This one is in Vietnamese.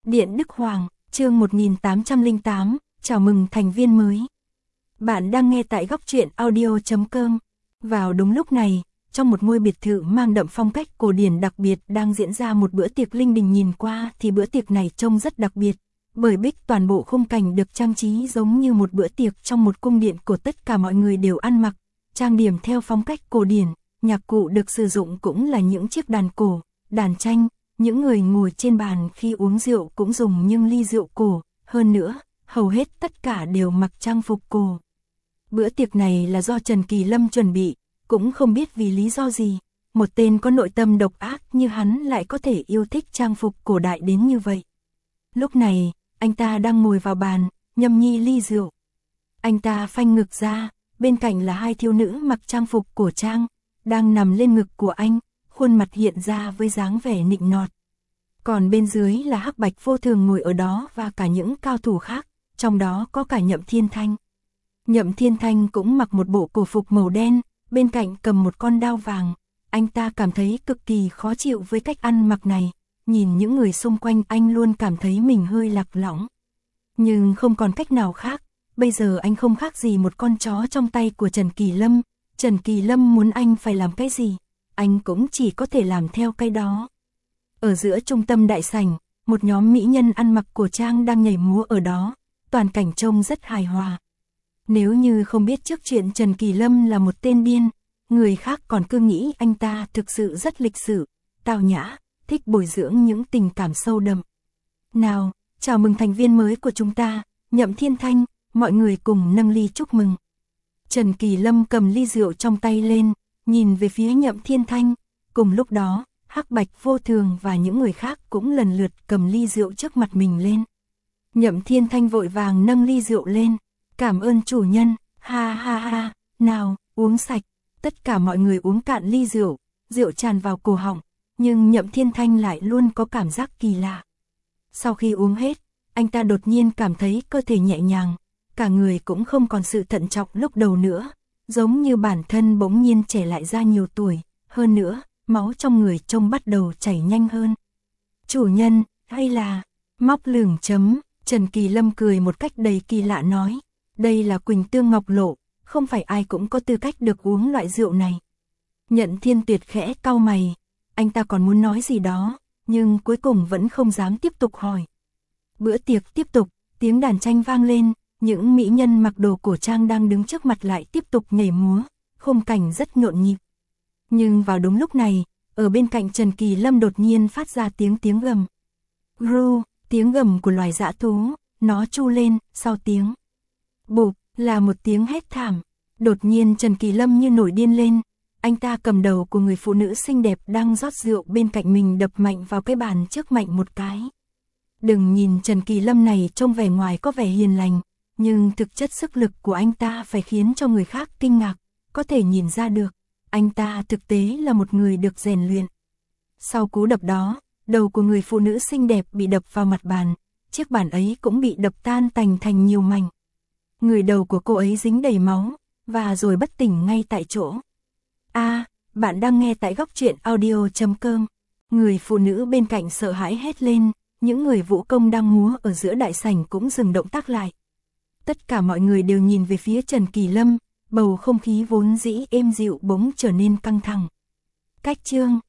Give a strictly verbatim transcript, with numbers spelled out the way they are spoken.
Điện Đức Hoàng, chương một nghìn tám trăm lẻ tám, chào mừng thành viên mới. Bạn đang nghe tại góc truyện audio chấm com. Vào đúng lúc này, trong một ngôi biệt thự mang đậm phong cách cổ điển đặc biệt đang diễn ra một bữa tiệc linh đình, nhìn qua thì bữa tiệc này trông rất đặc biệt, bởi bích toàn bộ khung cảnh được trang trí giống như một bữa tiệc trong một cung điện cổ, tất cả mọi người đều ăn mặc, trang điểm theo phong cách cổ điển, nhạc cụ được sử dụng cũng là những chiếc đàn cổ, đàn tranh. Những người ngồi trên bàn khi uống rượu cũng dùng những ly rượu cổ, hơn nữa, hầu hết tất cả đều mặc trang phục cổ. Bữa tiệc này là do Trần Kỳ Lâm chuẩn bị, cũng không biết vì lý do gì, một tên có nội tâm độc ác như hắn lại có thể yêu thích trang phục cổ đại đến như vậy. Lúc này, anh ta đang ngồi vào bàn, nhâm nhi ly rượu. Anh ta phanh ngực ra, bên cạnh là hai thiếu nữ mặc trang phục cổ trang, đang nằm lên ngực của anh. Khuôn mặt hiện ra với dáng vẻ nịnh nọt. Còn bên dưới là Hắc Bạch Vô Thường ngồi ở đó và cả những cao thủ khác, trong đó có cả Nhậm Thiên Thanh. Nhậm Thiên Thanh cũng mặc một bộ cổ phục màu đen, bên cạnh cầm một con đao vàng. Anh ta cảm thấy cực kỳ khó chịu với cách ăn mặc này, nhìn những người xung quanh anh luôn cảm thấy mình hơi lạc lõng. Nhưng không còn cách nào khác, bây giờ anh không khác gì một con chó trong tay của Trần Kỳ Lâm. Trần Kỳ Lâm muốn anh phải làm cái gì, anh cũng chỉ có thể làm theo cái đó. Ở giữa trung tâm đại sảnh, một nhóm mỹ nhân ăn mặc cổ trang đang nhảy múa ở đó, toàn cảnh trông rất hài hòa. Nếu như không biết trước chuyện Trần Kỳ Lâm là một tên điên, người khác còn cứ nghĩ anh ta thực sự rất lịch sự, tao nhã, thích bồi dưỡng những tình cảm sâu đậm. Nào, chào mừng thành viên mới của chúng ta, Nhậm Thiên Thanh, mọi người cùng nâng ly chúc mừng. Trần Kỳ Lâm cầm ly rượu trong tay lên, nhìn về phía Nhậm Thiên Thanh, cùng lúc đó, Hắc Bạch Vô Thường và những người khác cũng lần lượt cầm ly rượu trước mặt mình lên. Nhậm Thiên Thanh vội vàng nâng ly rượu lên, cảm ơn chủ nhân, ha ha ha, nào, uống sạch, tất cả mọi người uống cạn ly rượu, rượu tràn vào cổ họng, nhưng Nhậm Thiên Thanh lại luôn có cảm giác kỳ lạ. Sau khi uống hết, anh ta đột nhiên cảm thấy cơ thể nhẹ nhàng, cả người cũng không còn sự thận trọng lúc đầu nữa. Giống như bản thân bỗng nhiên trẻ lại ra nhiều tuổi, hơn nữa, máu trong người trông bắt đầu chảy nhanh hơn. Chủ nhân, hay là, móc lửng chấm, Trần Kỳ Lâm cười một cách đầy kỳ lạ nói, đây là Quỳnh Tương Ngọc Lộ, không phải ai cũng có tư cách được uống loại rượu này. Nhận Thiên Tuyệt khẽ cau mày, anh ta còn muốn nói gì đó, nhưng cuối cùng vẫn không dám tiếp tục hỏi. Bữa tiệc tiếp tục, tiếng đàn tranh vang lên. Những mỹ nhân mặc đồ cổ trang đang đứng trước mặt lại tiếp tục nhảy múa, khung cảnh rất nhộn nhịp. Nhưng vào đúng lúc này, ở bên cạnh Trần Kỳ Lâm đột nhiên phát ra tiếng tiếng gầm. Ru, tiếng gầm của loài dã thú, nó tru lên, sau tiếng bụp là một tiếng hét thảm. Đột nhiên Trần Kỳ Lâm như nổi điên lên, anh ta cầm đầu của người phụ nữ xinh đẹp đang rót rượu bên cạnh mình đập mạnh vào cái bàn trước mạnh một cái. Đừng nhìn Trần Kỳ Lâm này trông vẻ ngoài có vẻ hiền lành, nhưng thực chất sức lực của anh ta phải khiến cho người khác kinh ngạc, có thể nhìn ra được, anh ta thực tế là một người được rèn luyện. Sau cú đập đó, đầu của người phụ nữ xinh đẹp bị đập vào mặt bàn, chiếc bàn ấy cũng bị đập tan tành thành nhiều mảnh. Người đầu của cô ấy dính đầy máu, và rồi bất tỉnh ngay tại chỗ. A, à, bạn đang nghe tại góc truyện audio chấm com. Người phụ nữ bên cạnh sợ hãi hét lên, những người vũ công đang múa ở giữa đại sảnh cũng dừng động tác lại. Tất cả mọi người đều nhìn về phía Trần Kỳ Lâm, bầu không khí vốn dĩ êm dịu bỗng trở nên căng thẳng. Cách chương